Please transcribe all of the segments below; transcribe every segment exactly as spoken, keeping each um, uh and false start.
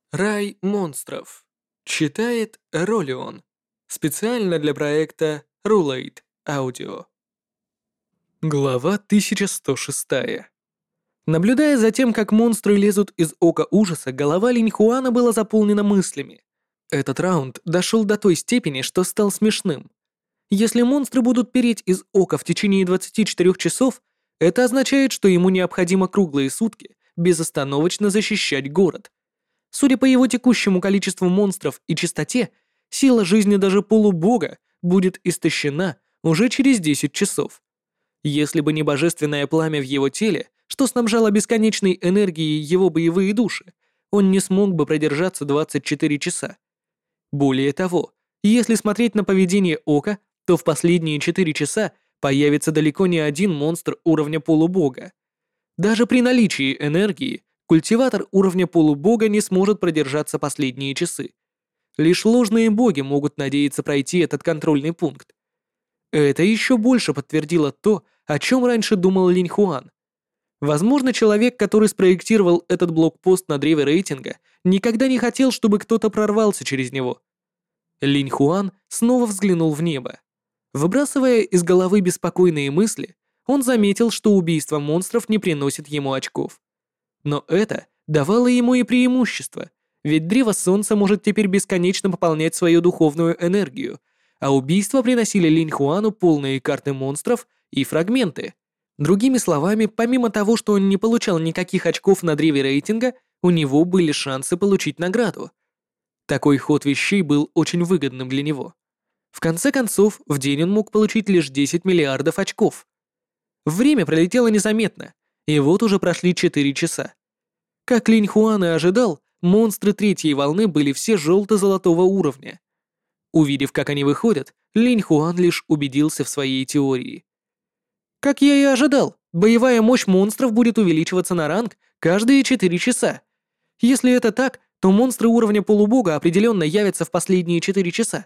Рай монстров. Читает Ролион. Специально для проекта Rulate Audio. Глава тысяча сто шесть. Наблюдая за тем, как монстры лезут из ока ужаса, голова Линьхуана была заполнена мыслями. Этот раунд дошел до той степени, что стал смешным. Если монстры будут переть из ока в течение двадцати четырёх часов, это означает, что ему необходимо круглые сутки безостановочно защищать город. Судя по его текущему количеству монстров и частоте, сила жизни даже полубога будет истощена уже через десять часов. Если бы не божественное пламя в его теле, что снабжало бесконечной энергией его боевые души, он не смог бы продержаться двадцать четыре часа. Более того, если смотреть на поведение Ока, то в последние четыре часа появится далеко не один монстр уровня полубога. Даже при наличии энергии культиватор уровня полубога не сможет продержаться последние часы. Лишь ложные боги могут надеяться пройти этот контрольный пункт. Это еще больше подтвердило то, о чем раньше думал Линьхуан. Возможно, человек, который спроектировал этот блокпост на древе рейтинга, никогда не хотел, чтобы кто-то прорвался через него. Линьхуан снова взглянул в небо. Выбрасывая из головы беспокойные мысли, он заметил, что убийство монстров не приносит ему очков. Но это давало ему и преимущество, ведь Древо Солнца может теперь бесконечно пополнять свою духовную энергию, а убийства приносили Линьхуану полные карты монстров и фрагменты. Другими словами, помимо того, что он не получал никаких очков на древе рейтинга, у него были шансы получить награду. Такой ход вещей был очень выгодным для него. В конце концов, в день он мог получить лишь десять миллиардов очков. Время пролетело незаметно, и вот уже прошли четыре часа. Как Линьхуан и ожидал, монстры третьей волны были все желто-золотого уровня. Увидев, как они выходят, Линьхуан лишь убедился в своей теории. Как я и ожидал, боевая мощь монстров будет увеличиваться на ранг каждые четыре часа. Если это так, то монстры уровня полубога определенно явятся в последние четыре часа.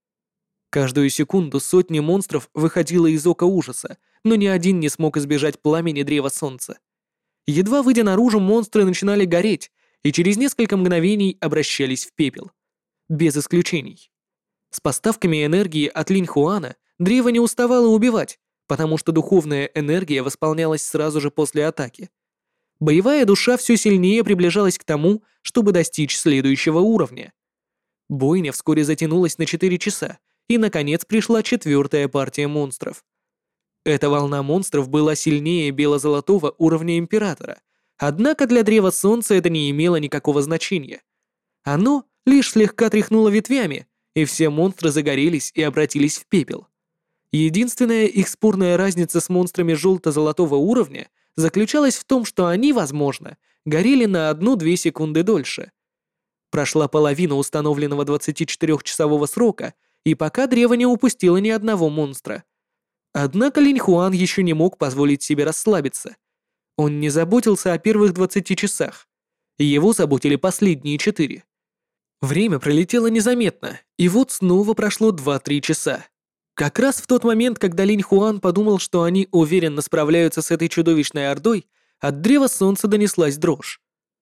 Каждую секунду сотни монстров выходило из ока ужаса, но ни один не смог избежать пламени Древа Солнца. Едва выйдя наружу, монстры начинали гореть и через несколько мгновений обращались в пепел. Без исключений. С поставками энергии от Линьхуана древо не уставало убивать, потому что духовная энергия восполнялась сразу же после атаки. Боевая душа все сильнее приближалась к тому, чтобы достичь следующего уровня. Бойня вскоре затянулась на четыре часа, и, наконец, пришла четвертая партия монстров. Эта волна монстров была сильнее бело-золотого уровня Императора, однако для Древа Солнца это не имело никакого значения. Оно лишь слегка тряхнуло ветвями, и все монстры загорелись и обратились в пепел. Единственная их спорная разница с монстрами желто-золотого уровня заключалась в том, что они, возможно, горели на одну-две секунды дольше. Прошла половина установленного двадцатичетырёхчасового срока, и пока древо не упустило ни одного монстра. Однако Линьхуан еще не мог позволить себе расслабиться. Он не заботился о первых двадцати часах. Его заботили последние четыре. Время пролетело незаметно, и вот снова прошло два-три часа. Как раз в тот момент, когда Линьхуан подумал, что они уверенно справляются с этой чудовищной ордой, от Древа Солнца донеслась дрожь.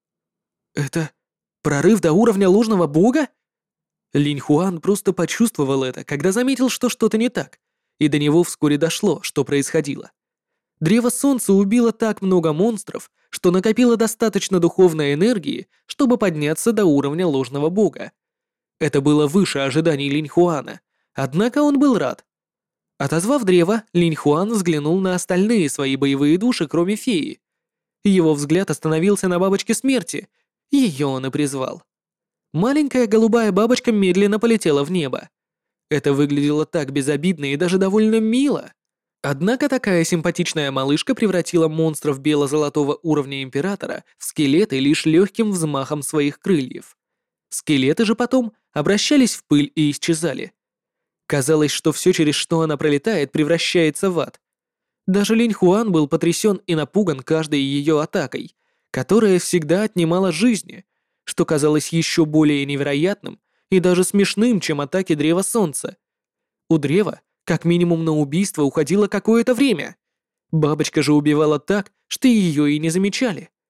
«Это прорыв до уровня ложного бога?» Линьхуан просто почувствовал это, когда заметил, что что-то не так, и до него вскоре дошло, что происходило. Древо Солнца убило так много монстров, что накопило достаточно духовной энергии, чтобы подняться до уровня ложного бога. Это было выше ожиданий Линьхуана, однако он был рад. Отозвав древо, Линьхуан взглянул на остальные свои боевые души, кроме феи. Его взгляд остановился на бабочке смерти, ее он и призвал. Маленькая голубая бабочка медленно полетела в небо. Это выглядело так безобидно и даже довольно мило. Однако такая симпатичная малышка превратила монстров бело-золотого уровня Императора в скелеты лишь легким взмахом своих крыльев. Скелеты же потом обращались в пыль и исчезали. Казалось, что все, через что она пролетает, превращается в ад. Даже Линьхуан был потрясен и напуган каждой ее атакой, которая всегда отнимала жизни, что казалось еще более невероятным и даже смешным, чем атаки Древа Солнца. У древа как минимум на убийство уходило какое-то время. Бабочка же убивала так, что ее и не замечали.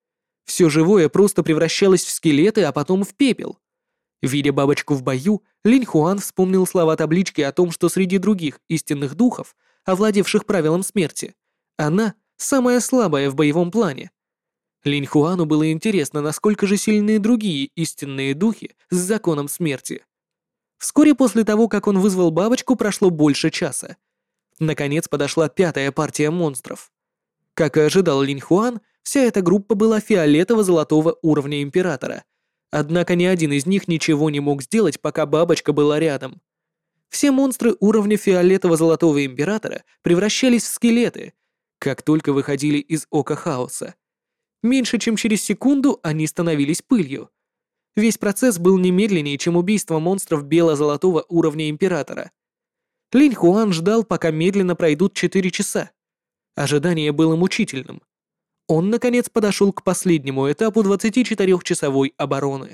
Все живое просто превращалось в скелеты, а потом в пепел. Видя бабочку в бою, Линь Хуан вспомнил слова таблички о том, что среди других истинных духов, овладевших правилом смерти, она самая слабая в боевом плане. Линь Хуану было интересно, насколько же сильны другие истинные духи с законом смерти. Вскоре после того, как он вызвал бабочку, прошло больше часа. Наконец подошла пятая партия монстров. Как и ожидал Линь Хуан, вся эта группа была фиолетово-золотого уровня Императора. Однако ни один из них ничего не мог сделать, пока бабочка была рядом. Все монстры уровня фиолетово-золотого Императора превращались в скелеты, как только выходили из Ока Хаоса. Меньше чем через секунду они становились пылью. Весь процесс был не медленнее, чем убийство монстров бело-золотого уровня Императора. Линь Хуан ждал, пока медленно пройдут четыре часа. Ожидание было мучительным. Он, наконец, подошел к последнему этапу двадцатичетырёхчасовой обороны.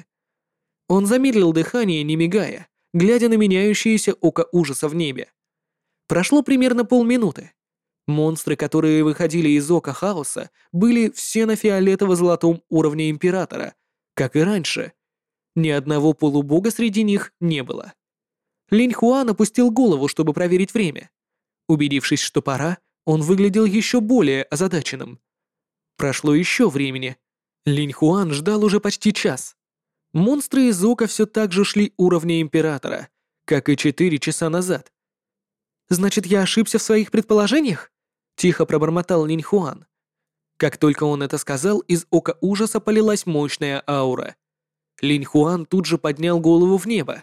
Он замедлил дыхание, не мигая, глядя на меняющееся око ужаса в небе. Прошло примерно полминуты. Монстры, которые выходили из Ока Хаоса, были все на фиолетово-золотом уровне Императора, как и раньше. Ни одного полубога среди них не было. Линь Хуан опустил голову, чтобы проверить время. Убедившись, что пора, он выглядел еще более озадаченным. Прошло еще времени. Линь Хуан ждал уже почти час. Монстры из Ока все так же шли уровня Императора, как и четыре часа назад. «Значит, я ошибся в своих предположениях?» — тихо пробормотал Линь Хуан. Как только он это сказал, из Ока Ужаса полилась мощная аура. Линь Хуан тут же поднял голову в небо.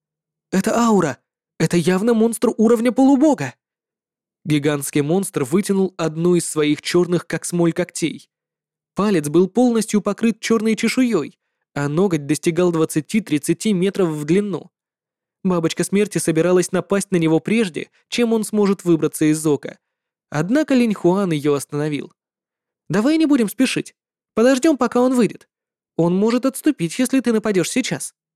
«Это аура! Это явно монстр уровня полубога!» Гигантский монстр вытянул одну из своих черных как смоль когтей. Палец был полностью покрыт черной чешуей, а ноготь достигал двадцати-тридцати метров в длину. Бабочка смерти собиралась напасть на него прежде, чем он сможет выбраться из Ока. Однако Линь Хуан ее остановил. «Давай не будем спешить. Подождем, пока он выйдет. Он может отступить, если ты нападешь сейчас».